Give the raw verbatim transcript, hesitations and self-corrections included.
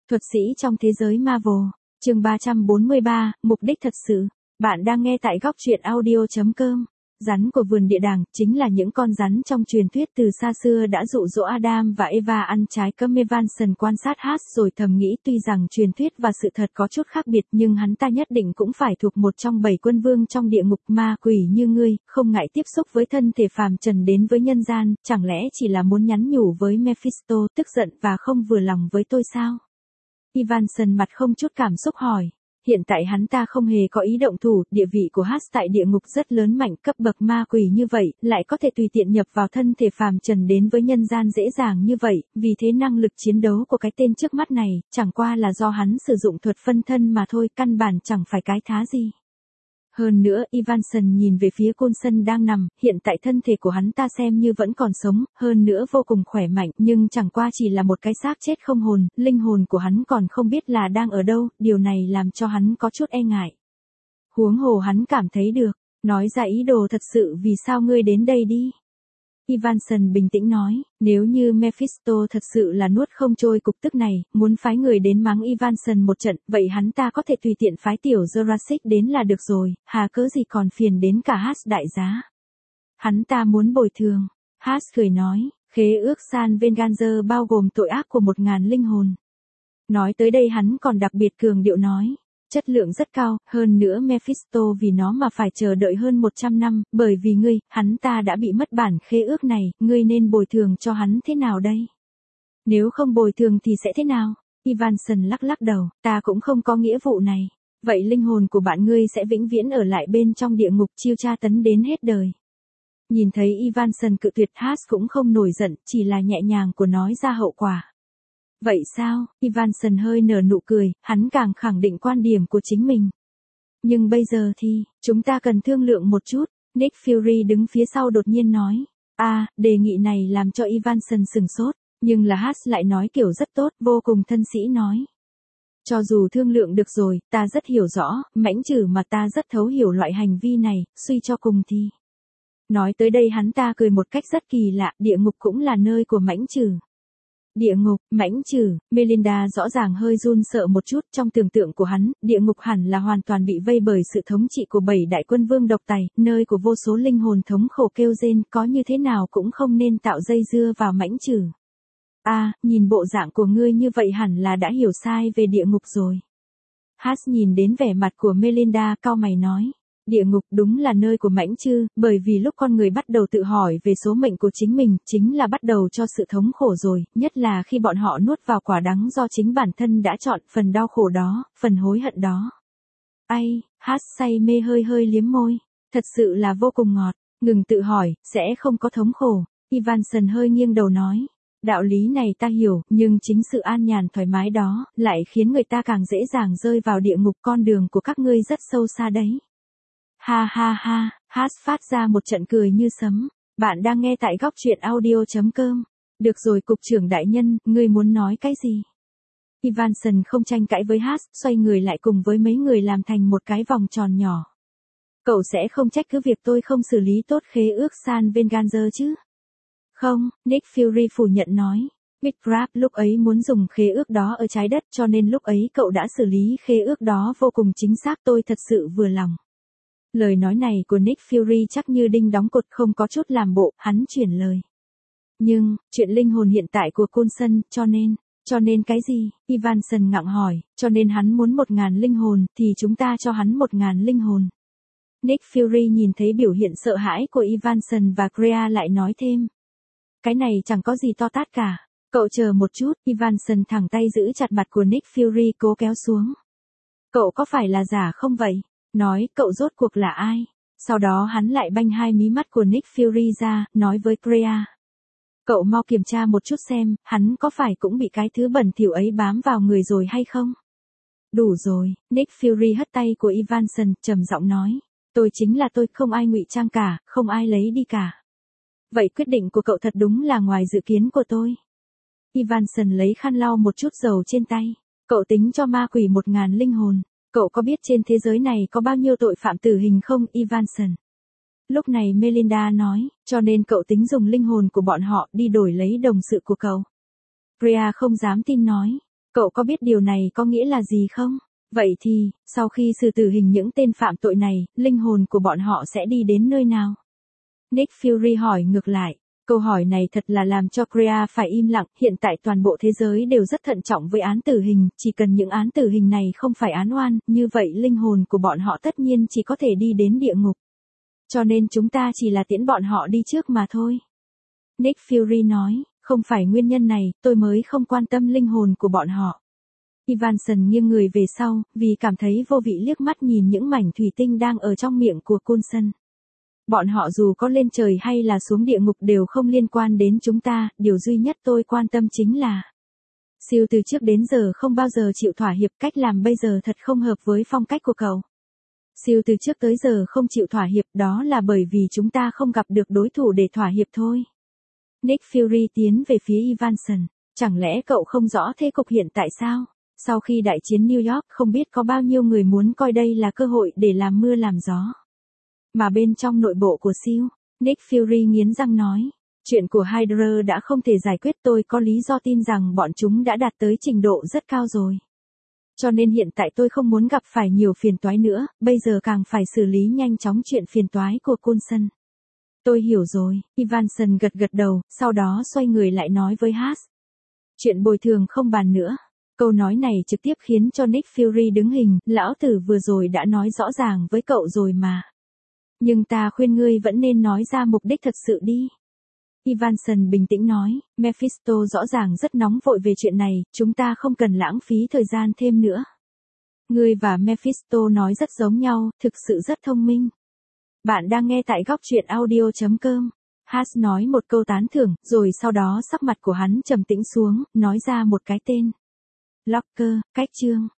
Thuật sĩ trong thế giới Marvel, chương ba trăm bốn mươi ba, mục đích thật sự. Bạn đang nghe tại góc truyện audio chấm com. Rắn của vườn địa đàng chính là những con rắn trong truyền thuyết từ xa xưa đã dụ dỗ Adam và Eva ăn trái cơm. Evanson quan sát Haas rồi thầm nghĩ tuy rằng truyền thuyết và sự thật có chút khác biệt nhưng hắn ta nhất định cũng phải thuộc một trong bảy quân vương trong địa ngục. Ma quỷ như ngươi, không ngại tiếp xúc với thân thể phàm trần đến với nhân gian, chẳng lẽ chỉ là muốn nhắn nhủ với Mephisto, tức giận và không vừa lòng với tôi sao? Evanson mặt không chút cảm xúc hỏi. Hiện tại hắn ta không hề có ý động thủ, địa vị của Haas tại địa ngục rất lớn mạnh, cấp bậc ma quỷ như vậy, lại có thể tùy tiện nhập vào thân thể phàm trần đến với nhân gian dễ dàng như vậy, vì thế năng lực chiến đấu của cái tên trước mắt này, chẳng qua là do hắn sử dụng thuật phân thân mà thôi, căn bản chẳng phải cái thá gì. Hơn nữa, Evanson nhìn về phía Coulson đang nằm, hiện tại thân thể của hắn ta xem như vẫn còn sống, hơn nữa vô cùng khỏe mạnh, nhưng chẳng qua chỉ là một cái xác chết không hồn, linh hồn của hắn còn không biết là đang ở đâu, điều này làm cho hắn có chút e ngại. Huống hồ hắn cảm thấy được, nói ra ý đồ thật sự vì sao ngươi đến đây đi. Evanson bình tĩnh nói, nếu như Mephisto thật sự là nuốt không trôi cục tức này, muốn phái người đến mắng Evanson một trận, vậy hắn ta có thể tùy tiện phái tiểu Jurassic đến là được rồi, hà cớ gì còn phiền đến cả Haas đại giá. Hắn ta muốn bồi thường. Haas cười nói, khế ước San Venganzer bao gồm tội ác của một ngàn linh hồn. Nói tới đây hắn còn đặc biệt cường điệu nói. Chất lượng rất cao, hơn nữa Mephisto vì nó mà phải chờ đợi hơn một trăm năm, bởi vì ngươi, hắn ta đã bị mất bản khế ước này, ngươi nên bồi thường cho hắn thế nào đây? Nếu không bồi thường thì sẽ thế nào? Evanson lắc lắc đầu, ta cũng không có nghĩa vụ này. Vậy linh hồn của bạn ngươi sẽ vĩnh viễn ở lại bên trong địa ngục chiêu tra tấn đến hết đời. Nhìn thấy Evanson cự tuyệt, Haas cũng không nổi giận, chỉ là nhẹ nhàng của nói ra hậu quả. Vậy sao? Evanson hơi nở nụ cười, hắn càng khẳng định quan điểm của chính mình. Nhưng bây giờ thì, chúng ta cần thương lượng một chút, Nick Fury đứng phía sau đột nhiên nói. À, đề nghị này làm cho Evanson sừng sốt, nhưng là Haas lại nói kiểu rất tốt, vô cùng thân sĩ nói. Cho dù thương lượng được rồi, ta rất hiểu rõ, mãnh trừ mà ta rất thấu hiểu loại hành vi này, suy cho cùng thì. Nói tới đây hắn ta cười một cách rất kỳ lạ, địa ngục cũng là nơi của mãnh trừ. Địa ngục, mãnh trừ, Melinda rõ ràng hơi run sợ một chút, trong tưởng tượng của hắn, địa ngục hẳn là hoàn toàn bị vây bởi sự thống trị của bảy đại quân vương độc tài, nơi của vô số linh hồn thống khổ kêu rên, có như thế nào cũng không nên tạo dây dưa vào mãnh trừ. À, nhìn bộ dạng của ngươi như vậy hẳn là đã hiểu sai về địa ngục rồi. Haas nhìn đến vẻ mặt của Melinda, cau mày nói. Địa ngục đúng là nơi của mãnh trừ, bởi vì lúc con người bắt đầu tự hỏi về số mệnh của chính mình, chính là bắt đầu cho sự thống khổ rồi, nhất là khi bọn họ nuốt vào quả đắng do chính bản thân đã chọn, phần đau khổ đó, phần hối hận đó. Ai, Haas say mê hơi hơi liếm môi, thật sự là vô cùng ngọt, ngừng tự hỏi, sẽ không có thống khổ. Evanson hơi nghiêng đầu nói. Đạo lý này ta hiểu, nhưng chính sự an nhàn thoải mái đó, lại khiến người ta càng dễ dàng rơi vào địa ngục, con đường của các ngươi rất sâu xa đấy. Ha ha ha, Haas phát ra một trận cười như sấm. Bạn đang nghe tại góc truyện audio chấm com. Được rồi cục trưởng đại nhân, ngươi muốn nói cái gì? Evanson không tranh cãi với Haas, xoay người lại cùng với mấy người làm thành một cái vòng tròn nhỏ. Cậu sẽ không trách cứ việc tôi không xử lý tốt khế ước San Venganzer chứ? Không, Nick Fury phủ nhận nói. Big Crab lúc ấy muốn dùng khế ước đó ở trái đất cho nên lúc ấy cậu đã xử lý khế ước đó vô cùng chính xác, tôi thật sự vừa lòng. Lời nói này của Nick Fury chắc như đinh đóng cột, không có chút làm bộ, hắn chuyển lời. Nhưng, chuyện linh hồn hiện tại của Coulson, cho nên, cho nên cái gì? Evanson ngặng hỏi, cho nên hắn muốn một ngàn linh hồn, thì chúng ta cho hắn một ngàn linh hồn. Nick Fury nhìn thấy biểu hiện sợ hãi của Evanson và Crea lại nói thêm. Cái này chẳng có gì to tát cả. Cậu chờ một chút, Evanson thẳng tay giữ chặt mặt của Nick Fury cố kéo xuống. Cậu có phải là giả không vậy? Nói, cậu rốt cuộc là ai? Sau đó hắn lại banh hai mí mắt của Nick Fury ra, nói với Crea. Cậu mau kiểm tra một chút xem, hắn có phải cũng bị cái thứ bẩn thỉu ấy bám vào người rồi hay không? Đủ rồi, Nick Fury hất tay của Evanson, trầm giọng nói. Tôi chính là tôi, không ai ngụy trang cả, không ai lấy đi cả. Vậy quyết định của cậu thật đúng là ngoài dự kiến của tôi. Evanson lấy khăn lau một chút dầu trên tay. Cậu tính cho ma quỷ một ngàn linh hồn. Cậu có biết trên thế giới này có bao nhiêu tội phạm tử hình không, Evanson? Lúc này Melinda nói, cho nên cậu tính dùng linh hồn của bọn họ đi đổi lấy đồng sự của cậu. Crea không dám tin nói. Cậu có biết điều này có nghĩa là gì không? Vậy thì, sau khi xử tử hình những tên phạm tội này, linh hồn của bọn họ sẽ đi đến nơi nào? Nick Fury hỏi ngược lại. Câu hỏi này thật là làm cho Crea phải im lặng, hiện tại toàn bộ thế giới đều rất thận trọng với án tử hình, chỉ cần những án tử hình này không phải án oan, như vậy linh hồn của bọn họ tất nhiên chỉ có thể đi đến địa ngục. Cho nên chúng ta chỉ là tiễn bọn họ đi trước mà thôi. Nick Fury nói, không phải nguyên nhân này, tôi mới không quan tâm linh hồn của bọn họ. Ivanson nghiêng người về sau, vì cảm thấy vô vị liếc mắt nhìn những mảnh thủy tinh đang ở trong miệng của Coulson. Bọn họ dù có lên trời hay là xuống địa ngục đều không liên quan đến chúng ta, điều duy nhất tôi quan tâm chính là Siêu từ trước đến giờ không bao giờ chịu thỏa hiệp, cách làm bây giờ thật không hợp với phong cách của cậu. Siêu từ trước tới giờ không chịu thỏa hiệp, đó là bởi vì chúng ta không gặp được đối thủ để thỏa hiệp thôi. Nick Fury tiến về phía Ivanson, chẳng lẽ cậu không rõ thế cục hiện tại sao? Sau khi đại chiến New York không biết có bao nhiêu người muốn coi đây là cơ hội để làm mưa làm gió. Mà bên trong nội bộ của siêu, Nick Fury nghiến răng nói, chuyện của Hydra đã không thể giải quyết, tôi có lý do tin rằng bọn chúng đã đạt tới trình độ rất cao rồi. Cho nên hiện tại tôi không muốn gặp phải nhiều phiền toái nữa, bây giờ càng phải xử lý nhanh chóng chuyện phiền toái của Coulson. Tôi hiểu rồi, Ivanson gật gật đầu, sau đó xoay người lại nói với Haas. Chuyện bồi thường không bàn nữa. Câu nói này trực tiếp khiến cho Nick Fury đứng hình, lão tử vừa rồi đã nói rõ ràng với cậu rồi mà. Nhưng ta khuyên ngươi vẫn nên nói ra mục đích thật sự đi. Ivanson bình tĩnh nói, Mephisto rõ ràng rất nóng vội về chuyện này, chúng ta không cần lãng phí thời gian thêm nữa. Ngươi và Mephisto nói rất giống nhau, thực sự rất thông minh. Bạn đang nghe tại góc truyện audio chấm com. Haas nói một câu tán thưởng, rồi sau đó sắc mặt của hắn trầm tĩnh xuống, nói ra một cái tên. Locker, cách chương.